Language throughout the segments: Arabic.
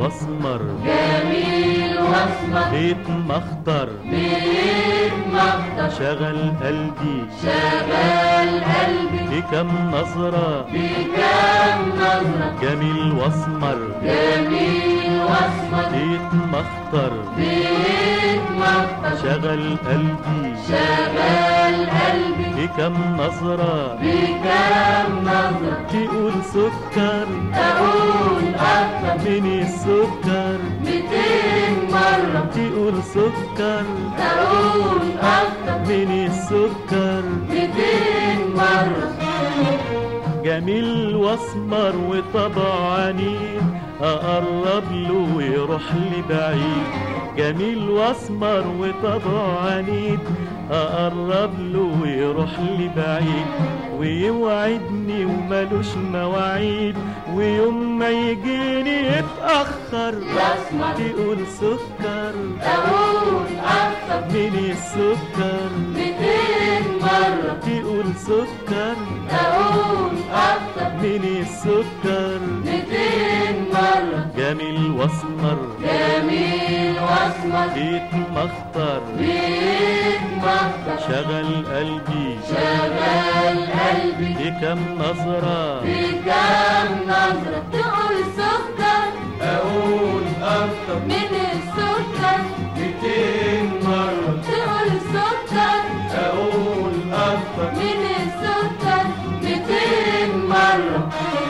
واسمر جميل واسمر بيت مخطر شغل قلبي بكم نظرة جميل واسمر بيت مخطر شغل قلبي بكم نظرة تقول سكر أقول أكتر من السكر 200 مرة تقول سكر أقول أكتر من السكر 200 مرة جميل واسمر وطبع عنيد اقرب له ويروح لي بعيد جميل واسمر وطبع عنيد اقرب له ويروح لي بعيد ويوعدني ومالوش مواعيد ويوم ما يجيني يتأخر الأسمر تقول سكر أقول أكتر من السكر 200 مرة تقول سكر أقول أكتر من السكر 200 مرة جميل واسمر جميل واسمر بيت مخطر بيت مخطر شغل قلبي شغل قلبي بكم نظرة بكم نظرة تقول سكر أقول أكتر من السكر 200 مرة تقول سكر أقول أكتر من السكر 200 مرة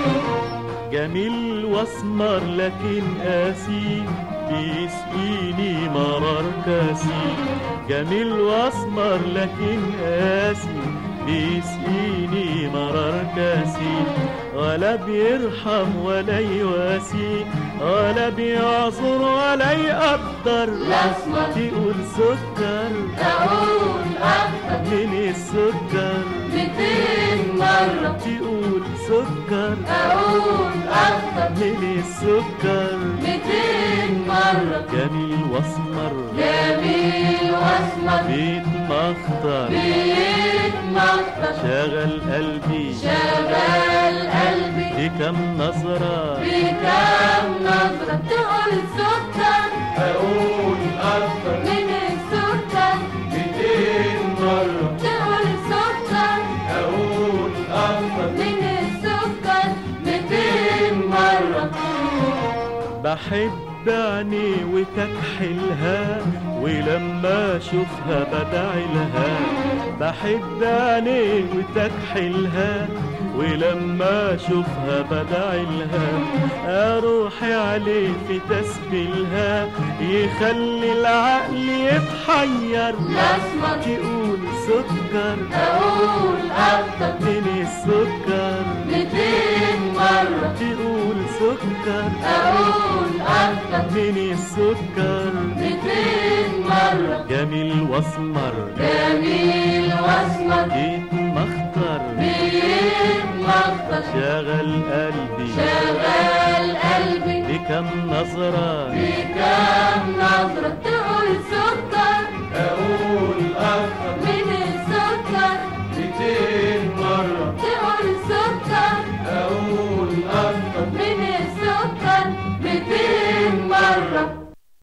جميل واسمر لكن قاسي بيسقيني مرار كاسي جميل واسمر لكن قاسي بيسقيني مرار كاسي ولا بيرحم ولا يواسي ولا بيعذر ولا يقدر الأسمر تقول سكر أقول أكتر من السكر 200 مرة تقول سكر أقول أكتر من السكر 200 مرة جميل واسمر جميل واسمر بيت مخطر بيت مخطر شغل قلبي شغل قلبي بكم نظرة بكم نظرة تقول سكر أقول أكتر من السكر 200 مرة تقول سكر أقول أكتر من السكر 200 مرة بحب عيني وتكحلها ولما اشوفها بدعي لها بحب عيني وتكحلها ولما اشوفها بدعي لها اروحي عليه في تسبيلها يخلي العقل يتحير الأسمر تقول سكر أقول أكتر من السكر 200 مرة تقول سكر أقول أكتر من السكر 200 مرة جميل واسمر جميل واسمر بيت مخطر بيت مخطر شغل قلبي شغل قلبي بكم نظرة بكم نظرة تقول سكر أقول أكتر من السكر 200 مرة